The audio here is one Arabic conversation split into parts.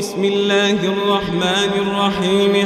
بسم الله الرحمن الرحيم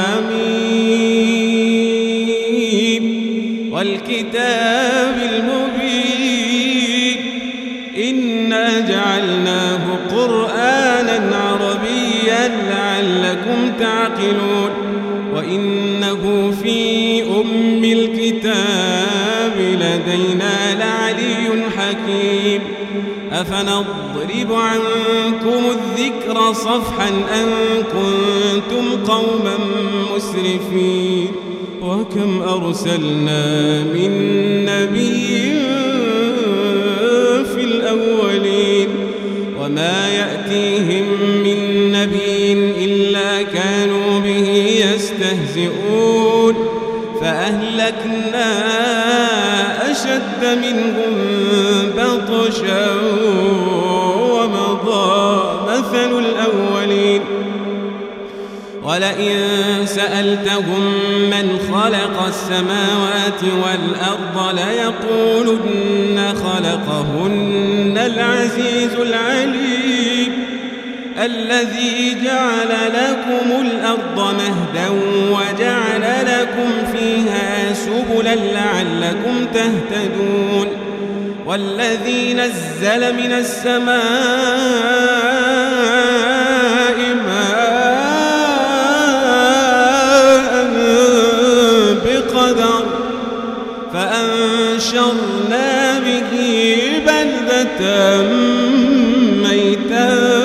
حميم والكتاب المبين إنا جعلناه قرآنا عربيا لعلكم تعقلون وإنه في أم الكتاب لدينا لعلي حكيم أفنضرب عنكم الذكر صفحا أن كنتم قوما مسرفين وكم أرسلنا من نبي في الأولين وما يأتيهم من نبي إلا كانوا به يستهزئون فأهلكنا أشد منهم بطشا ومضى مثل الأولين ولئن سألتهم من خلق السماوات والأرض ليقولن خلقهن العزيز العليم الذي جعل لكم الأرض مهدا وجعل لكم فيها سبلا لعلكم تهتدون والذي نزل من السماء ماء بقدر فأنشرنا به بلدة ميتا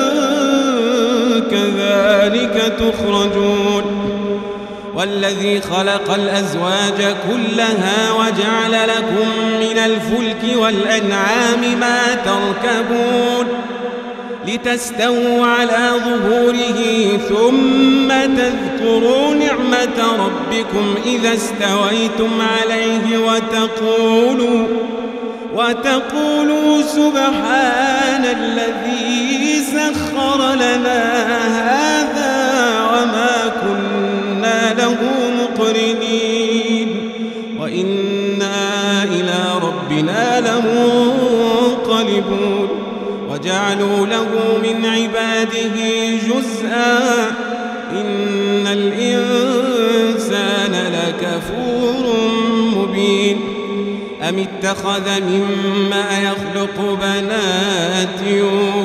كذلك تخرجون والذي خلق الأزواج كلها وجعل لكم من الفلك والأنعام ما تركبون لتستووا على ظهوره ثم تذكروا نعمة ربكم إذا استويتم عليه وتقولوا سبحان الذي سخر لنا هذا وما كنا له مقرنين وإنا إلى ربنا لمنقلبون وجعلوا له من عباده جزءا إن الإنسان لكفور مبين أم اتخذ مما يخلق بنات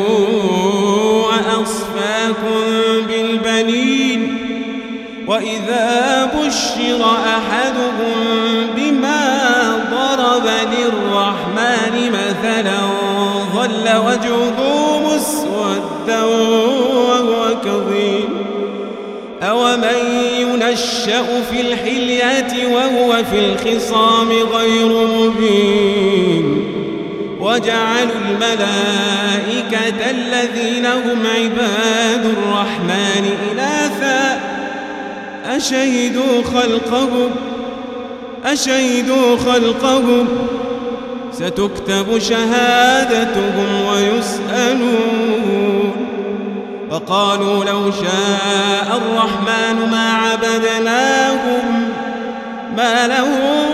وأصفاكم بالبنين وإذا بشر أحدهم بما ضرب للرحمن مثلا ظل وجهه مسودا وهو كظيم أومن ينشأ في الحلية وهو في الخصام غير مبين وجعلوا الملائكة الذين هم عباد الرحمن إناثا أشهدوا خلقهم ستكتب شهادتهم ويسألون وقالوا لو شاء الرحمن ما عبدناهم ما لهم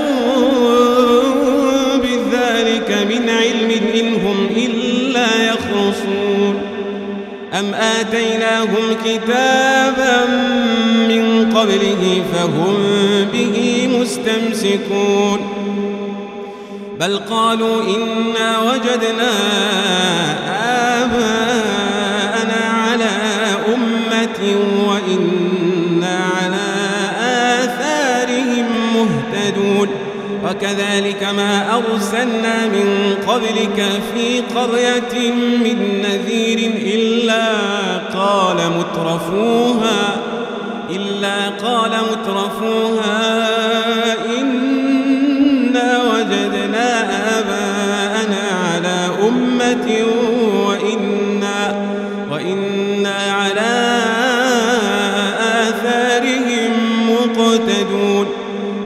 بذلك من علم إن هم إلا يخرصون أم آتيناهم كتابا من قبله فهم به مستمسكون بل قالوا إنا وجدنا آباءنا على أمة وإنا على آثارهم مهتدون وكذلك ما أرسلنا من قبلك في قرية من نذير إلا قال مترفوها إنا وجدنا آباءنا على أمة